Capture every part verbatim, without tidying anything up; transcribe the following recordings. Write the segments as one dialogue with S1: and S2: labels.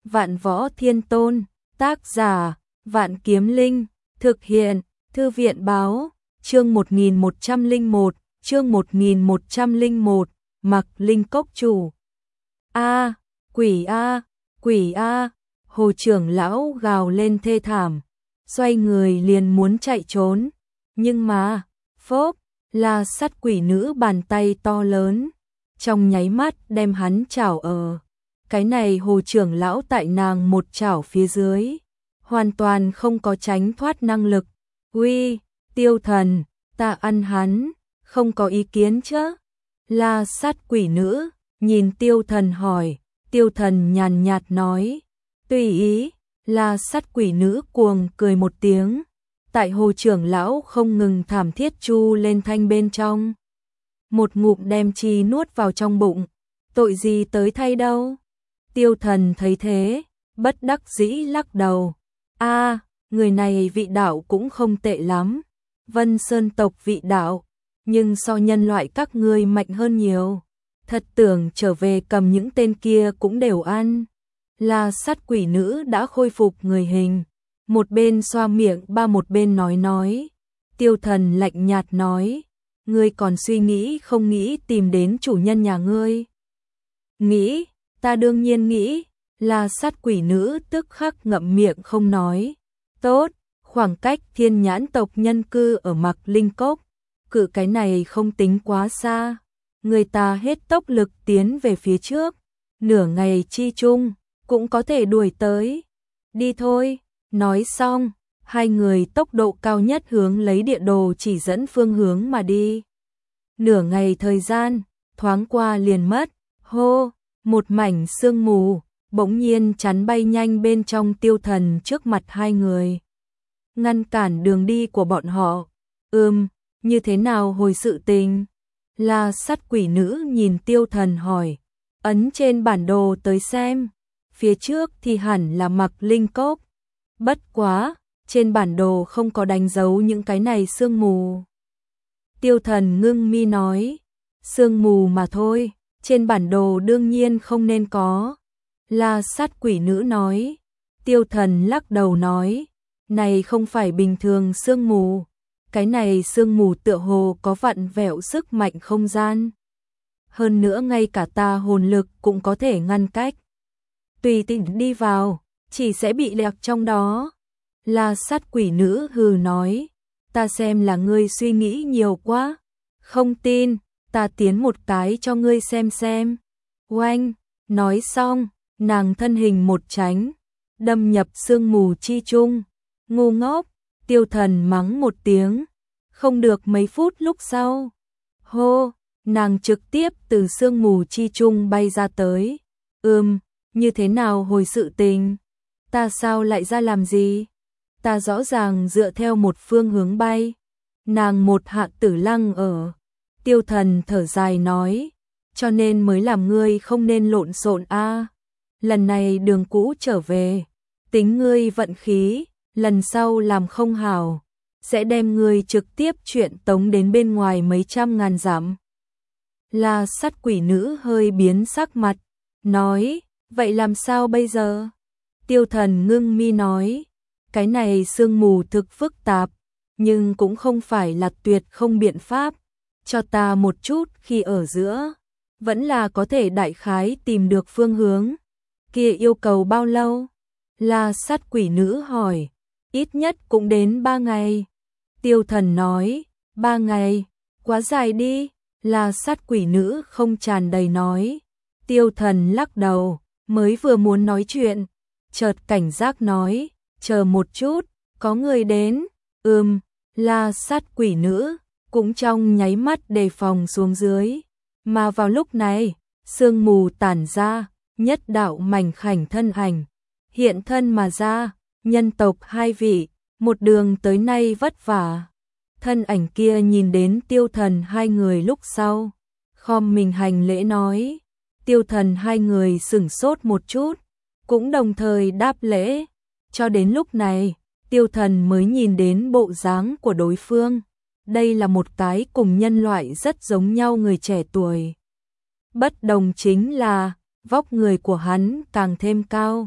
S1: Vạn Võ Thiên Tôn, tác giả, Vạn Kiếm Linh, thực hiện, Thư viện báo, chương một nghìn một trăm lẻ một, chương một nghìn một trăm lẻ một, Mặc Linh Cốc chủ. A, quỷ a, quỷ a, Hồ trưởng lão gào lên thê thảm, xoay người liền muốn chạy trốn, nhưng mà, phốp, là sắt quỷ nữ bàn tay to lớn, trong nháy mắt đem hắn chảo ở. Cái này Hồ trưởng lão tại nàng một chảo phía dưới, hoàn toàn không có tránh thoát năng lực. Uy, Tiêu Thần, ta ăn hắn, không có ý kiến chứ? La sát quỷ nữ, nhìn Tiêu Thần hỏi, Tiêu Thần nhàn nhạt nói, tùy ý. La sát quỷ nữ cuồng cười một tiếng, tại Hồ trưởng lão không ngừng thảm thiết chu lên thanh bên trong. Một ngụm đem chi nuốt vào trong bụng, tội gì tới thay đâu. Tiêu Thần thấy thế, bất đắc dĩ lắc đầu. A, người này vị đạo cũng không tệ lắm. Vân Sơn tộc vị đạo, nhưng so nhân loại các ngươi mạnh hơn nhiều. Thật tưởng trở về cầm những tên kia cũng đều ăn. La sát quỷ nữ đã khôi phục người hình, một bên xoa miệng ba một bên nói nói. Tiêu Thần lạnh nhạt nói, ngươi còn suy nghĩ không nghĩ tìm đến chủ nhân nhà ngươi? Nghĩ, ta đương nhiên nghĩ. La sát quỷ nữ tức khắc ngậm miệng không nói. Tốt, khoảng cách thiên nhãn tộc nhân cư ở Mặc Linh Cốc, cự cái này không tính quá xa. Người ta hết tốc lực tiến về phía trước, nửa ngày chi chung, cũng có thể đuổi tới. Đi thôi, nói xong, hai người tốc độ cao nhất hướng lấy địa đồ chỉ dẫn phương hướng mà đi. Nửa ngày thời gian, thoáng qua liền mất, hô, một mảnh sương mù, bỗng nhiên chắn bay nhanh bên trong Tiêu Thần trước mặt hai người. Ngăn cản đường đi của bọn họ. Ừm, như thế nào hồi sự tình? La sát quỷ nữ nhìn Tiêu Thần hỏi, ấn trên bản đồ tới xem. Phía trước thì hẳn là Mặc Linh Cốc. Bất quá, trên bản đồ không có đánh dấu những cái này sương mù. Tiêu Thần ngưng mi nói, sương mù mà thôi, trên bản đồ đương nhiên không nên có. La sát quỷ nữ nói. Tiêu Thần lắc đầu nói, này không phải bình thường sương mù, cái này sương mù tựa hồ có vặn vẹo sức mạnh không gian. Hơn nữa ngay cả ta hồn lực cũng có thể ngăn cách. Tùy tiện đi vào, chỉ sẽ bị lẹt trong đó. La sát quỷ nữ hừ nói, ta xem là ngươi suy nghĩ nhiều quá. Không tin, ta tiến một cái cho ngươi xem xem. Oanh, nói xong, nàng thân hình một tránh, đâm nhập sương mù chi chung. Ngu ngốc, Tiêu Thần mắng một tiếng. Không được mấy phút lúc sau, hô, nàng trực tiếp từ sương mù chi chung bay ra tới. Ừm, như thế nào hồi sự tình? Ta sao lại ra làm gì? Ta rõ ràng dựa theo một phương hướng bay. Nàng một hạ tử lăng ở. Tiêu Thần thở dài nói, cho nên mới làm ngươi không nên lộn xộn a. Lần này đường cũ trở về, tính ngươi vận khí, lần sau làm không hảo, sẽ đem ngươi trực tiếp chuyện tống đến bên ngoài mấy trăm ngàn dặm. La sát quỷ nữ hơi biến sắc mặt, nói, vậy làm sao bây giờ? Tiêu Thần ngưng mi nói, cái này sương mù thực phức tạp, nhưng cũng không phải là tuyệt không biện pháp. Cho ta một chút khi ở giữa, vẫn là có thể đại khái tìm được phương hướng. Kia yêu cầu bao lâu? La sát quỷ nữ hỏi. Ít nhất cũng đến ba ngày. Tiêu Thần nói, ba ngày, quá dài đi. La sát quỷ nữ không tràn đầy nói. Tiêu Thần lắc đầu, mới vừa muốn nói chuyện, chợt cảnh giác nói, chờ một chút, có người đến. Ừm, la sát quỷ nữ, cũng trong nháy mắt đề phòng xuống dưới. Mà vào lúc này, sương mù tản ra, nhất đạo mảnh khảnh thân ảnh, hiện thân mà ra, nhân tộc hai vị, một đường tới nay vất vả. Thân ảnh kia nhìn đến Tiêu Thần hai người lúc sau, khom mình hành lễ nói. Tiêu Thần hai người sửng sốt một chút, cũng đồng thời đáp lễ. Cho đến lúc này, Tiêu Thần mới nhìn đến bộ dáng của đối phương. Đây là một cái cùng nhân loại rất giống nhau người trẻ tuổi. Bất đồng chính là, vóc người của hắn càng thêm cao,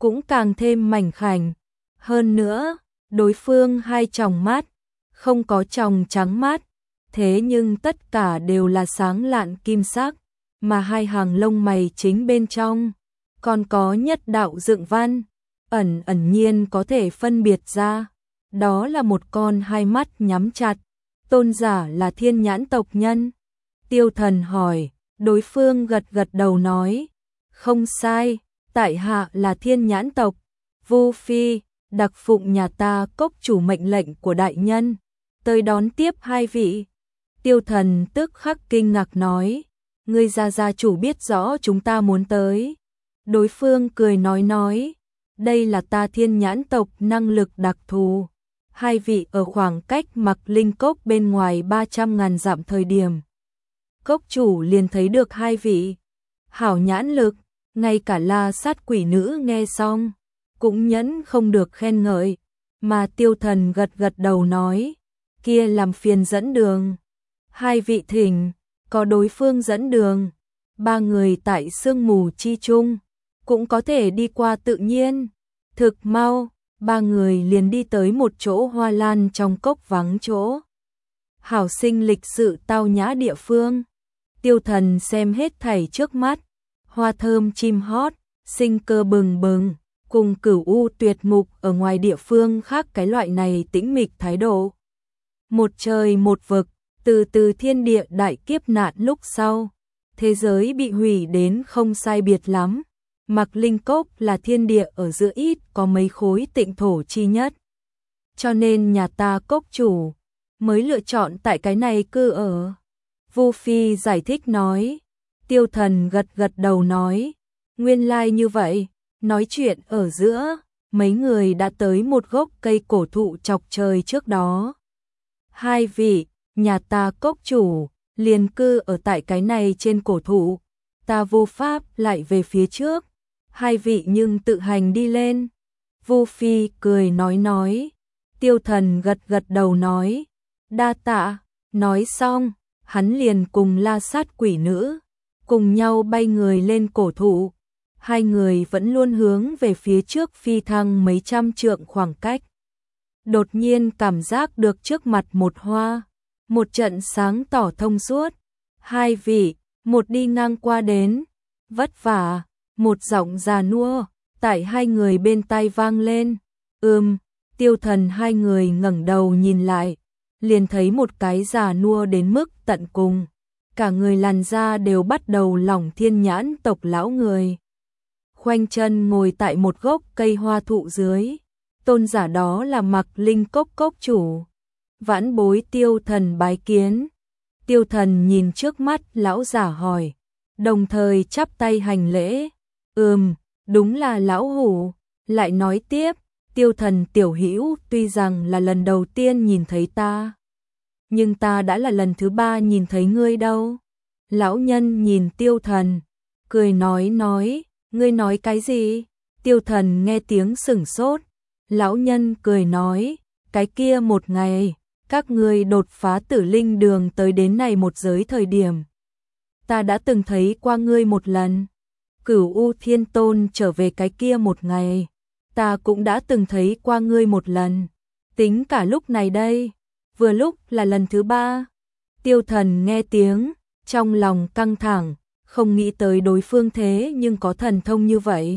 S1: cũng càng thêm mảnh khảnh. Hơn nữa, đối phương hai tròng mắt, không có tròng trắng mắt, thế nhưng tất cả đều là sáng lạn kim sắc, mà hai hàng lông mày chính bên trong, còn có nhất đạo dựng văn, ẩn ẩn nhiên có thể phân biệt ra. Đó là một con hai mắt nhắm chặt, tôn giả là thiên nhãn tộc nhân. Tiêu Thần hỏi, đối phương gật gật đầu nói, không sai, tại hạ là thiên nhãn tộc, Vu Phi, đặc phụng nhà ta cốc chủ mệnh lệnh của đại nhân, tới đón tiếp hai vị. Tiêu Thần tức khắc kinh ngạc nói, ngươi gia gia chủ biết rõ chúng ta muốn tới. Đối phương cười nói nói, đây là ta thiên nhãn tộc năng lực đặc thù. Hai vị ở khoảng cách Mặc Linh Cốc bên ngoài ba trăm ngàn dặm thời điểm. Cốc chủ liền thấy được hai vị. Hảo nhãn lực, ngay cả La Sát quỷ nữ nghe xong, cũng nhẫn không được khen ngợi. Mà Tiêu Thần gật gật đầu nói, kia làm phiền dẫn đường. Hai vị thỉnh, có đối phương dẫn đường. Ba người tại sương mù chi chung, cũng có thể đi qua tự nhiên. Thực mau, ba người liền đi tới một chỗ hoa lan trong cốc vắng chỗ. Hảo sinh lịch sự tao nhã địa phương. Tiêu Thần xem hết thảy trước mắt, hoa thơm chim hót, sinh cơ bừng bừng, cùng cửu u tuyệt mục ở ngoài địa phương khác cái loại này tĩnh mịch thái độ. Một trời một vực, từ từ thiên địa đại kiếp nạn lúc sau, thế giới bị hủy đến không sai biệt lắm. Mặc Linh Cốc là thiên địa ở giữa ít có mấy khối tịnh thổ chi nhất. Cho nên nhà ta cốc chủ mới lựa chọn tại cái này cư ở. Vu Phi giải thích nói. Tiêu Thần gật gật đầu nói, nguyên lai như vậy. Nói chuyện ở giữa, mấy người đã tới một gốc cây cổ thụ chọc trời trước đó. Hai vị, nhà ta cốc chủ, liền cư ở tại cái này trên cổ thụ. Ta vô pháp lại về phía trước. Hai vị nhưng tự hành đi lên. Vu Phi cười nói nói. Tiêu Thần gật gật đầu nói, đa tạ. Nói xong, hắn liền cùng La Sát quỷ nữ, cùng nhau bay người lên cổ thụ. Hai người vẫn luôn hướng về phía trước phi thăng mấy trăm trượng khoảng cách. Đột nhiên cảm giác được trước mặt một hoa, một trận sáng tỏ thông suốt. Hai vị, một đi ngang qua đến, vất vả. Một giọng già nua, tại hai người bên tai vang lên. Ừm, Tiêu Thần hai người ngẩng đầu nhìn lại, liền thấy một cái già nua đến mức tận cùng. Cả người làn da đều bắt đầu lỏng thiên nhãn tộc lão người. Khoanh chân ngồi tại một gốc cây hoa thụ dưới. Tôn giả đó là Mặc Linh Cốc cốc chủ. Vãn bối Tiêu Thần bái kiến. Tiêu Thần nhìn trước mắt lão giả hỏi, đồng thời chắp tay hành lễ. Ừm, đúng là lão hủ. Lại nói tiếp, Tiêu Thần tiểu hữu tuy rằng là lần đầu tiên nhìn thấy ta, nhưng ta đã là lần thứ ba nhìn thấy ngươi đâu. Lão nhân nhìn Tiêu Thần, cười nói nói, ngươi nói cái gì? Tiêu Thần nghe tiếng sửng sốt. Lão nhân cười nói, cái kia một ngày, các ngươi đột phá tử linh đường tới đến này một giới thời điểm. Ta đã từng thấy qua ngươi một lần. Cửu U Thiên Tôn trở về cái kia một ngày, ta cũng đã từng thấy qua ngươi một lần. Tính cả lúc này đây, vừa lúc là lần thứ ba. Tiêu Thần nghe tiếng, trong lòng căng thẳng, không nghĩ tới đối phương thế nhưng có thần thông như vậy.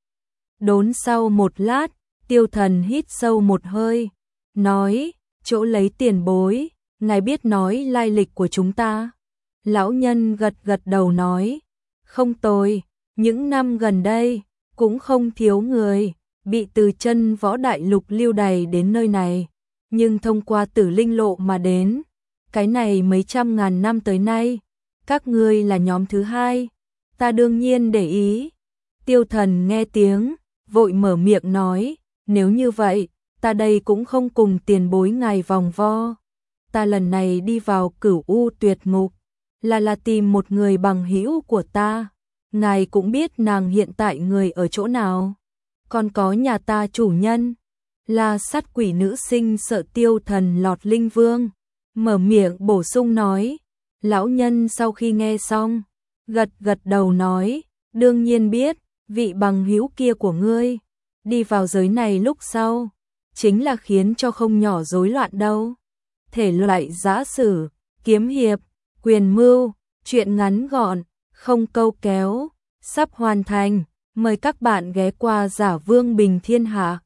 S1: Đốn sau một lát, Tiêu Thần hít sâu một hơi, nói, chỗ lấy tiền bối, ngài biết nói lai lịch của chúng ta. Lão nhân gật gật đầu nói, không tồi. Những năm gần đây, cũng không thiếu người, bị từ chân võ đại lục lưu đày đến nơi này, nhưng thông qua tử linh lộ mà đến. Cái này mấy trăm ngàn năm tới nay, các ngươi là nhóm thứ hai, ta đương nhiên để ý. Tiêu Thần nghe tiếng, vội mở miệng nói, nếu như vậy, ta đây cũng không cùng tiền bối ngài vòng vo. Ta lần này đi vào cửu u tuyệt ngục, là là tìm một người bằng hữu của ta. Ngài cũng biết nàng hiện tại người ở chỗ nào. Còn có nhà ta chủ nhân, là sát quỷ nữ sinh sợ Tiêu Thần lọt linh vương. Mở miệng bổ sung nói. Lão nhân sau khi nghe xong, gật gật đầu nói, đương nhiên biết, vị bằng hữu kia của ngươi, đi vào giới này lúc sau, chính là khiến cho không nhỏ rối loạn đâu. Thể loại giã sử, kiếm hiệp, quyền mưu, truyện ngắn gọn, không câu kéo, sắp hoàn thành, mời các bạn ghé qua Giả Vương Bình Thiên Hạ.